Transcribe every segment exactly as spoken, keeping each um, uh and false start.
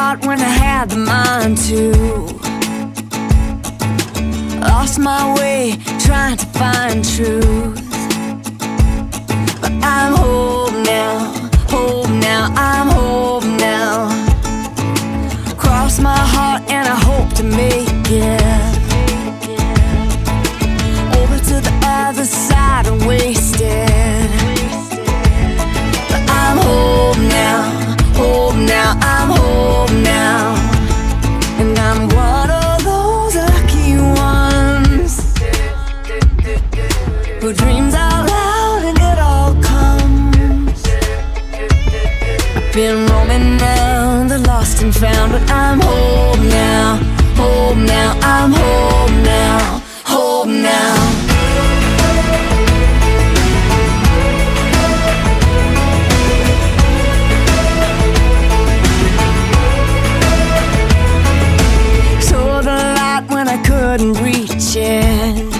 heart when I had the mind to. Lost my way trying to find truth. But I'm home now, home now, I'm home now. Cross my heart and I hope to make it over to the other side and wasted. But I'm home now, home now, I'm home now. And I'm one of those lucky ones who dreams out loud and it all comes. I've been roaming now, the lost and found, but I'm home now, home now, I'm home now, home now. Couldn't reach it.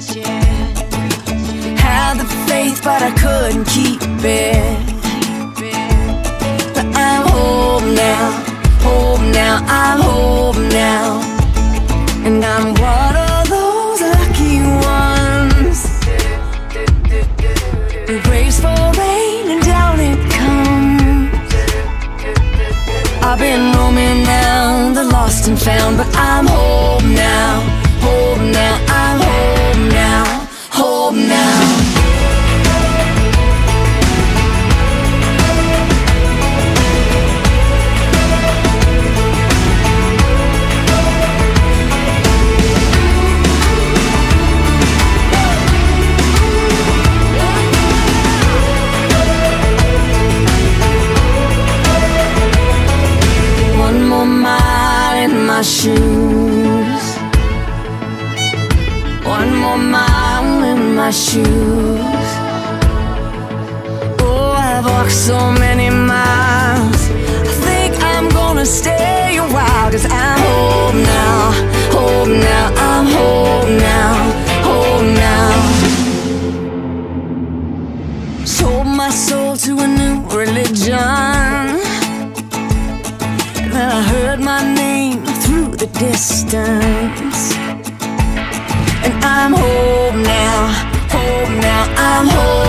Had the faith, but I couldn't keep it. But I'm home now, home now, I'm home now. And I'm one of those lucky ones who prays for rain and down it comes. I've been roaming now, the lost and found, but I'm home now, home now, I'm home now, home now. One more mile in my shoes, one more mile in my shoes. Oh, I've walked so many miles, I think I'm gonna stay a while. Cause I'm home now, home now, I'm home now, home now. Sold my soul to a new religion, then I heard my name through the distance. And I'm home now, home now, I'm home.